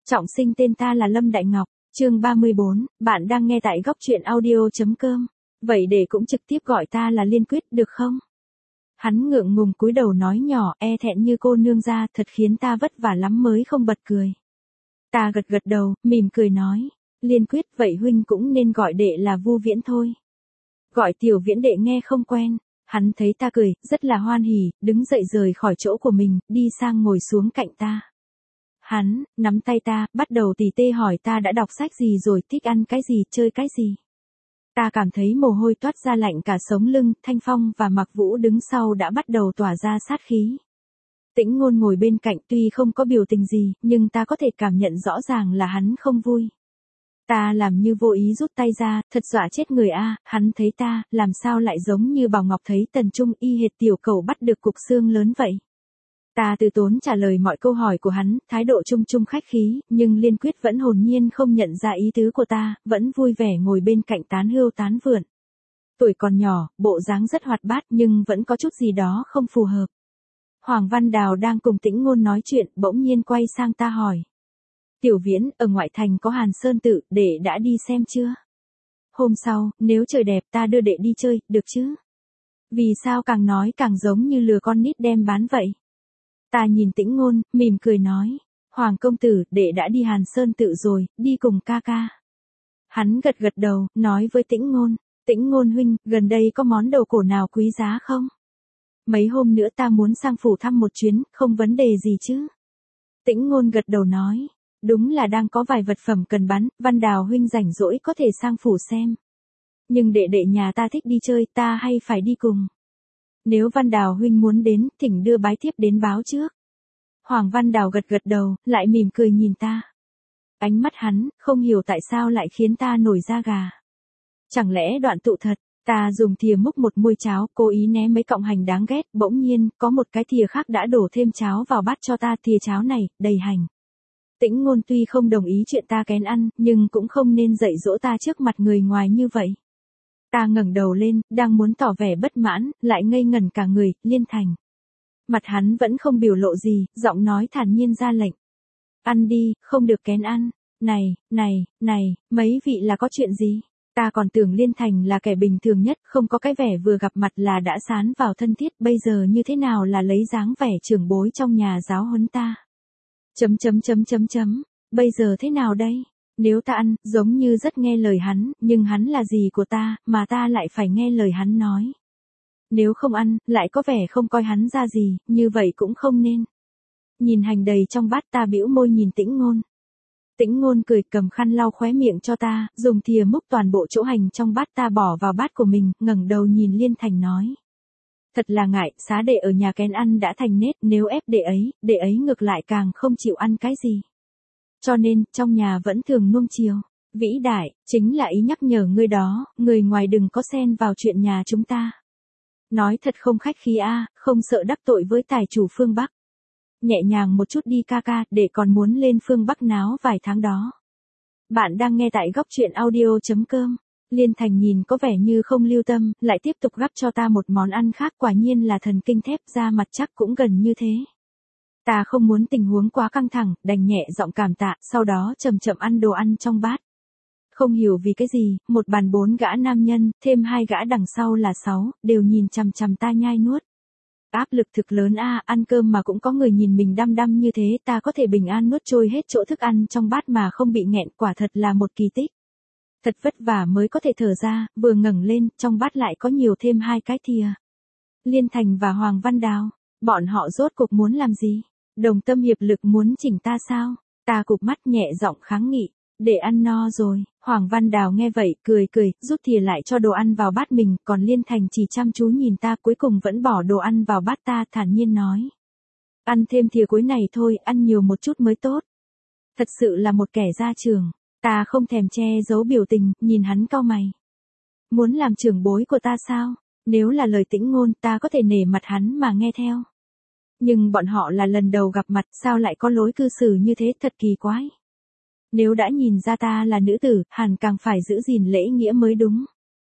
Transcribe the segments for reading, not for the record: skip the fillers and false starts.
Trọng sinh tên ta là Lâm Đại Ngọc, chương 34, bạn đang nghe tại góc truyện audio.com. Vậy để cũng trực tiếp gọi ta là Liên Quyết được không? Hắn ngượng ngùng cúi đầu nói nhỏ, e thẹn như cô nương ra, thật khiến ta vất vả lắm mới không bật cười. Ta gật gật đầu, mỉm cười nói, Liên Quyết, vậy huynh cũng nên gọi đệ là Vu Viễn thôi. Gọi Tiểu Viễn đệ nghe không quen. Hắn thấy ta cười, rất là hoan hỉ, đứng dậy rời khỏi chỗ của mình, đi sang ngồi xuống cạnh ta. Hắn nắm tay ta, bắt đầu tỉ tê hỏi ta đã đọc sách gì rồi, thích ăn cái gì, chơi cái gì. Ta cảm thấy mồ hôi toát ra lạnh cả sống lưng, Thanh Phong và Mạc Vũ đứng sau đã bắt đầu tỏa ra sát khí. Tĩnh Ngôn ngồi bên cạnh tuy không có biểu tình gì, nhưng ta có thể cảm nhận rõ ràng là hắn không vui. Ta làm như vô ý rút tay ra, thật dọa chết người a. Hắn thấy ta, làm sao lại giống như Bảo Ngọc thấy Tần Trung y hệt tiểu cẩu bắt được cục xương lớn vậy. Ta từ tốn trả lời mọi câu hỏi của hắn, thái độ trung trung khách khí, nhưng Liên Quyết vẫn hồn nhiên không nhận ra ý tứ của ta, vẫn vui vẻ ngồi bên cạnh tán hươu tán vượn. Tuổi còn nhỏ, bộ dáng rất hoạt bát nhưng vẫn có chút gì đó không phù hợp. Hoàng Văn Đào đang cùng Tĩnh Ngôn nói chuyện, bỗng nhiên quay sang ta hỏi. Tiểu Viễn, ở ngoại thành có Hàn Sơn Tự, đệ đã đi xem chưa? Hôm sau, nếu trời đẹp ta đưa đệ đi chơi, được chứ? Vì sao càng nói càng giống như lừa con nít đem bán vậy? Ta nhìn Tĩnh Ngôn, mỉm cười nói. Hoàng công tử, đệ đã đi Hàn Sơn Tự rồi, đi cùng ca ca. Hắn gật gật đầu, nói với Tĩnh Ngôn. Tĩnh Ngôn huynh, gần đây có món đồ cổ nào quý giá không? Mấy hôm nữa ta muốn sang phủ thăm một chuyến, không vấn đề gì chứ? Tĩnh Ngôn gật đầu nói. Đúng là đang có vài vật phẩm cần bán, Văn Đào huynh rảnh rỗi có thể sang phủ xem. Nhưng đệ đệ nhà ta thích đi chơi, ta hay phải đi cùng. Nếu Văn Đào huynh muốn đến, thỉnh đưa bái thiếp đến báo trước. Hoàng Văn Đào gật gật đầu, lại mỉm cười nhìn ta. Ánh mắt hắn, không hiểu tại sao lại khiến ta nổi da gà. Chẳng lẽ đoạn tụ thật, ta dùng thìa múc một muôi cháo, cố ý né mấy cọng hành đáng ghét, bỗng nhiên, có một cái thìa khác đã đổ thêm cháo vào bát cho ta, thìa cháo này, đầy hành. Tĩnh Ngôn tuy không đồng ý chuyện ta kén ăn, nhưng cũng không nên dạy dỗ ta trước mặt người ngoài như vậy. Ta ngẩng đầu lên, đang muốn tỏ vẻ bất mãn, lại ngây ngẩn cả người, Liên Thành. Mặt hắn vẫn không biểu lộ gì, giọng nói thản nhiên ra lệnh. Ăn đi, không được kén ăn. Này, mấy vị là có chuyện gì? Ta còn tưởng Liên Thành là kẻ bình thường nhất, không có cái vẻ vừa gặp mặt là đã sán vào thân thiết, bây giờ như thế nào là lấy dáng vẻ trưởng bối trong nhà giáo huấn ta. Bây giờ thế nào đây? Nếu ta ăn, giống như rất nghe lời hắn, nhưng hắn là gì của ta, mà ta lại phải nghe lời hắn nói. Nếu không ăn, lại có vẻ không coi hắn ra gì, như vậy cũng không nên. Nhìn hành đầy trong bát ta bĩu môi nhìn Tĩnh Ngôn. Tĩnh Ngôn cười cầm khăn lau khóe miệng cho ta, dùng thìa múc toàn bộ chỗ hành trong bát ta bỏ vào bát của mình, ngẩng đầu nhìn Liên Thành nói. Thật là ngại, xá đệ ở nhà kén ăn đã thành nết, nếu ép đệ ấy ngược lại càng không chịu ăn cái gì. Cho nên, trong nhà vẫn thường nuông chiều. Vĩ đại, chính là ý nhắc nhở ngươi đó, người ngoài đừng có xen vào chuyện nhà chúng ta. Nói thật không khách khí a, không sợ đắc tội với tài chủ phương Bắc. Nhẹ nhàng một chút đi ca ca, để còn muốn lên phương Bắc náo vài tháng đó. Bạn đang nghe tại góc truyện audio.com. Liên Thành nhìn có vẻ như không lưu tâm, lại tiếp tục gắp cho ta một món ăn khác, quả nhiên là thần kinh thép, da mặt chắc cũng gần như thế. Ta không muốn tình huống quá căng thẳng, đành nhẹ giọng cảm tạ, sau đó chậm chậm ăn đồ ăn trong bát. Không hiểu vì cái gì, một bàn 4 gã nam nhân, thêm 2 gã đằng sau là 6, đều nhìn chằm chằm ta nhai nuốt. Áp lực thực lớn a, ăn cơm mà cũng có người nhìn mình đăm đăm như thế, ta có thể bình an nuốt trôi hết chỗ thức ăn trong bát mà không bị nghẹn, quả thật là một kỳ tích. Thật vất vả mới có thể thở ra, vừa ngẩng lên, trong bát lại có nhiều thêm 2 cái thìa. Liên Thành và Hoàng Văn Đào, bọn họ rốt cuộc muốn làm gì? Đồng tâm hiệp lực muốn chỉnh ta sao? Ta cụp mắt nhẹ giọng kháng nghị, để ăn no rồi. Hoàng Văn Đào nghe vậy, cười, rút thìa lại cho đồ ăn vào bát mình, còn Liên Thành chỉ chăm chú nhìn ta, cuối cùng vẫn bỏ đồ ăn vào bát ta, thản nhiên nói. Ăn thêm thìa cuối này thôi, ăn nhiều một chút mới tốt. Thật sự là một kẻ gia trưởng. Ta không thèm che giấu biểu tình, nhìn hắn cau mày. Muốn làm trưởng bối của ta sao? Nếu là lời Tĩnh Ngôn, ta có thể nể mặt hắn mà nghe theo. Nhưng bọn họ là lần đầu gặp mặt, sao lại có lối cư xử như thế, thật kỳ quái. Nếu đã nhìn ra ta là nữ tử, hẳn càng phải giữ gìn lễ nghĩa mới đúng.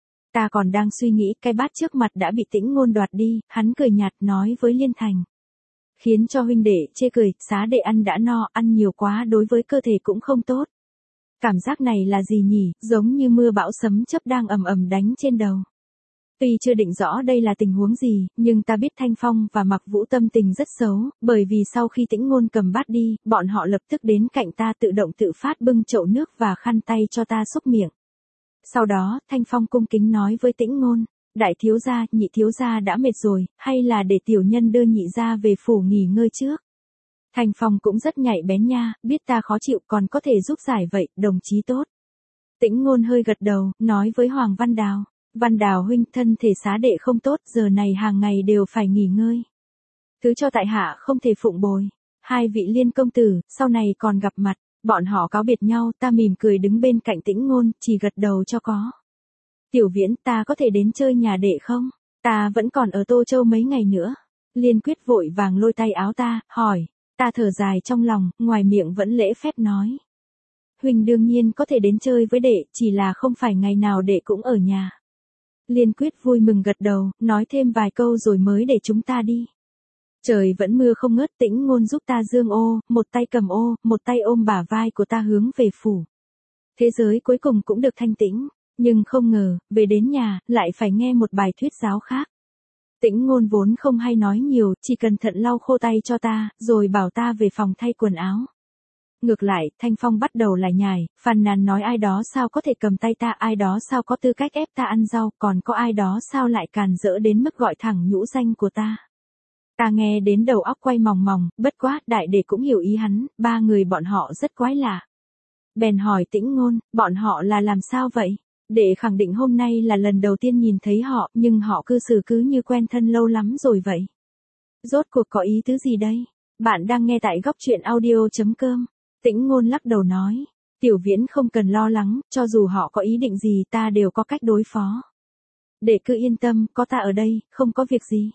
Ta còn đang suy nghĩ, cái bát trước mặt đã bị Tĩnh Ngôn đoạt đi, hắn cười nhạt nói với Liên Thành. khiến cho huynh đệ chê cười, xá đệ ăn đã no, ăn nhiều quá đối với cơ thể cũng không tốt. Cảm giác này là gì nhỉ, giống như mưa bão sấm chớp đang ầm ầm đánh trên đầu. Tuy chưa định rõ đây là tình huống gì, nhưng ta biết Thanh Phong và Mặc Vũ tâm tình rất xấu, bởi vì sau khi Tĩnh Ngôn cầm bát đi, bọn họ lập tức đến cạnh ta tự động tự phát bưng chậu nước và khăn tay cho ta xúc miệng. Sau đó, Thanh Phong cung kính nói với Tĩnh Ngôn, đại thiếu gia, nhị thiếu gia đã mệt rồi, hay là để tiểu nhân đưa nhị gia về phủ nghỉ ngơi trước. Thanh Phong cũng rất nhạy bén nha, biết ta khó chịu còn có thể giúp giải vậy, đồng chí tốt. Tĩnh Ngôn hơi gật đầu, nói với Hoàng Văn Đào. Văn Đào huynh, thân thể xá đệ không tốt, giờ này hàng ngày đều phải nghỉ ngơi. Thứ cho tại hạ không thể phụng bồi. Hai vị Liên công tử, sau này còn gặp mặt, bọn họ cáo biệt nhau, ta mỉm cười đứng bên cạnh Tĩnh Ngôn, chỉ gật đầu cho có. Tiểu Viễn, ta có thể đến chơi nhà đệ không? Ta vẫn còn ở Tô Châu mấy ngày nữa. Liên Quyết vội vàng lôi tay áo ta, hỏi. Ta thở dài trong lòng, ngoài miệng vẫn lễ phép nói. Huynh đương nhiên có thể đến chơi với đệ, chỉ là không phải ngày nào đệ cũng ở nhà. Liên Quyết vui mừng gật đầu, nói thêm vài câu rồi mới để chúng ta đi. Trời vẫn mưa không ngớt, Tĩnh Ngôn giúp ta dương ô, một tay cầm ô, một tay ôm bả vai của ta hướng về phủ. Thế giới cuối cùng cũng được thanh tĩnh, nhưng không ngờ, về đến nhà, lại phải nghe một bài thuyết giáo khác. Tĩnh Ngôn vốn không hay nói nhiều, chỉ cẩn thận lau khô tay cho ta, rồi bảo ta về phòng thay quần áo. Ngược lại, Thanh Phong bắt đầu lải nhải, phàn nàn nói ai đó sao có thể cầm tay ta, ai đó sao có tư cách ép ta ăn rau, còn có ai đó sao lại càn rỡ đến mức gọi thẳng nhũ danh của ta. Ta nghe đến đầu óc quay mòng mòng, bất quá, đại đệ cũng hiểu ý hắn, ba người bọn họ rất quái lạ. Bèn hỏi Tĩnh Ngôn, bọn họ là làm sao vậy? Đệ khẳng định hôm nay là lần đầu tiên nhìn thấy họ, nhưng họ cư xử cứ như quen thân lâu lắm rồi vậy. Rốt cuộc có ý tứ gì đây? Bạn đang nghe tại góc truyện audio.com. Tĩnh Ngôn lắc đầu nói, Tiểu Viễn không cần lo lắng, cho dù họ có ý định gì ta đều có cách đối phó. Để cứ yên tâm, có ta ở đây, không có việc gì.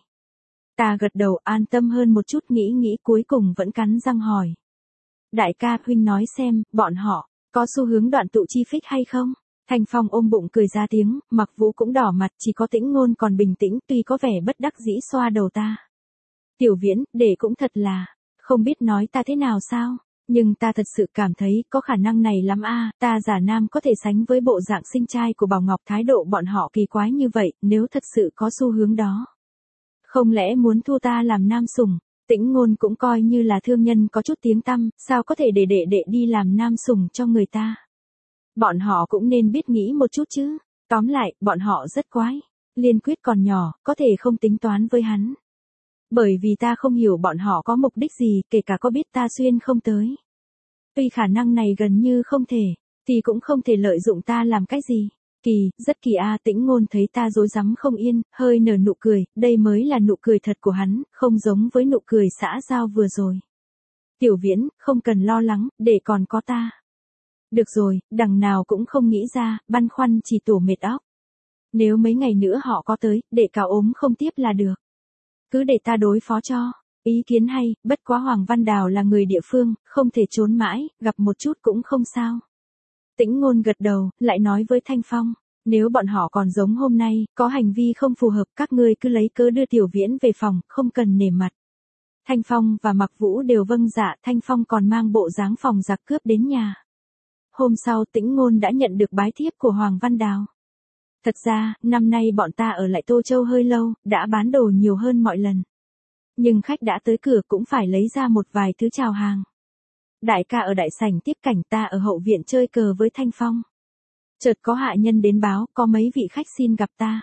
Ta gật đầu an tâm hơn một chút, nghĩ cuối cùng vẫn cắn răng hỏi. Đại ca huynh nói xem, bọn họ, có xu hướng đoạn tụ chi phích hay không? Thanh Phong ôm bụng cười ra tiếng, Mặc Vũ cũng đỏ mặt, chỉ có Tĩnh Ngôn còn bình tĩnh, tuy có vẻ bất đắc dĩ xoa đầu ta. Tiểu Viễn, để cũng thật là, không biết nói ta thế nào sao? Nhưng ta thật sự cảm thấy có khả năng này lắm a, ta giả nam có thể sánh với bộ dạng xinh trai của Bảo Ngọc, thái độ bọn họ kỳ quái như vậy, nếu thật sự có xu hướng đó. Không lẽ muốn thu ta làm nam sủng? Tĩnh Ngôn cũng coi như là thương nhân có chút tiếng tăm, sao có thể để đệ đi làm nam sủng cho người ta? Bọn họ cũng nên biết nghĩ một chút chứ. Tóm lại, bọn họ rất quái. Liên Quyết còn nhỏ, có thể không tính toán với hắn. Bởi vì ta không hiểu bọn họ có mục đích gì, kể cả có biết ta xuyên không tới. Tuy khả năng này gần như không thể, thì cũng không thể lợi dụng ta làm cái gì. Kỳ, rất kỳ a. Tĩnh Ngôn thấy ta rối rắm không yên, hơi nở nụ cười, đây mới là nụ cười thật của hắn, không giống với nụ cười xã giao vừa rồi. Tiểu Viễn, không cần lo lắng, để còn có ta. Được rồi, đằng nào cũng không nghĩ ra, băn khoăn chỉ tổ mệt óc. Nếu mấy ngày nữa họ có tới, để cả ốm không tiếp là được. Cứ để ta đối phó cho. Ý kiến hay, bất quá Hoàng Văn Đào là người địa phương, không thể trốn mãi, gặp một chút cũng không sao. Tĩnh Ngôn gật đầu, lại nói với Thanh Phong, nếu bọn họ còn giống hôm nay, có hành vi không phù hợp, các ngươi cứ lấy cớ đưa Tiểu Viễn về phòng, không cần nể mặt. Thanh Phong và Mặc Vũ đều vâng dạ, Thanh Phong còn mang bộ dáng phòng giặc cướp đến nhà. Hôm sau Tĩnh Ngôn đã nhận được bái thiếp của Hoàng Văn Đào. Thật ra, năm nay bọn ta ở lại Tô Châu hơi lâu, đã bán đồ nhiều hơn mọi lần. Nhưng khách đã tới cửa cũng phải lấy ra một vài thứ chào hàng. Đại ca ở đại sảnh tiếp cảnh, ta ở hậu viện chơi cờ với Thanh Phong. Chợt có hạ nhân đến báo, có mấy vị khách xin gặp ta.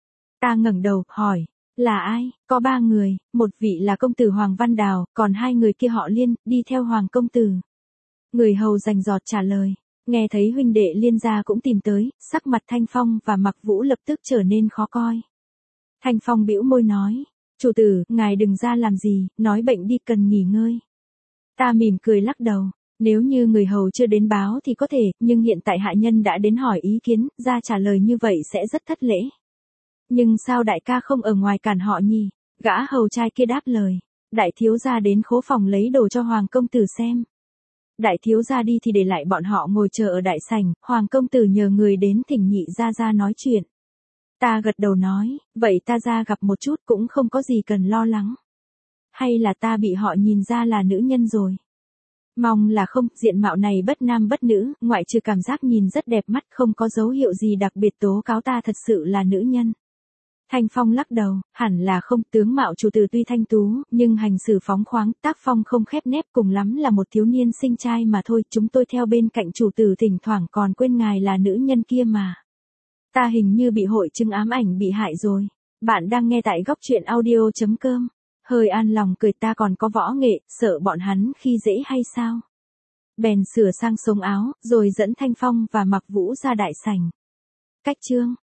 Ta ngẩng đầu, hỏi, là ai? Có 3 người, một vị là công tử Hoàng Văn Đào, còn 2 người kia họ Liên, đi theo Hoàng công tử. Người hầu rành rọt trả lời. Nghe thấy huynh đệ Liên gia cũng tìm tới, sắc mặt Thanh Phong và Mặc Vũ lập tức trở nên khó coi. Thanh Phong bĩu môi nói, chủ tử, ngài đừng ra làm gì, nói bệnh đi cần nghỉ ngơi. Ta mỉm cười lắc đầu, nếu như người hầu chưa đến báo thì có thể, nhưng hiện tại hạ nhân đã đến hỏi ý kiến, ra trả lời như vậy sẽ rất thất lễ. Nhưng sao đại ca không ở ngoài cản họ nhỉ? Gã hầu trai kia đáp lời, đại thiếu gia đến khố phòng lấy đồ cho Hoàng công tử xem. Đại thiếu gia đi thì để lại bọn họ ngồi chờ ở đại sảnh, Hoàng công tử nhờ người đến thỉnh nhị ra nói chuyện. Ta gật đầu nói, vậy ta ra gặp một chút cũng không có gì cần lo lắng. Hay là ta bị họ nhìn ra là nữ nhân rồi? Mong là không, diện mạo này bất nam bất nữ, ngoại trừ cảm giác nhìn rất đẹp mắt, không có dấu hiệu gì đặc biệt tố cáo ta thật sự là nữ nhân. Thanh Phong lắc đầu, hẳn là không, tướng mạo chủ tử tuy thanh tú, nhưng hành xử phóng khoáng, tác phong không khép nép, cùng lắm là một thiếu niên sinh trai mà thôi, chúng tôi theo bên cạnh chủ tử thỉnh thoảng còn quên ngài là nữ nhân kia mà. Ta hình như bị hội chứng ám ảnh bị hại rồi. Bạn đang nghe tại góc truyện audio.com. Hơi an lòng cười, ta còn có võ nghệ, sợ bọn hắn khi dễ hay sao? Bèn sửa sang sống áo, rồi dẫn Thanh Phong và Mặc Vũ ra đại sảnh. Cách chương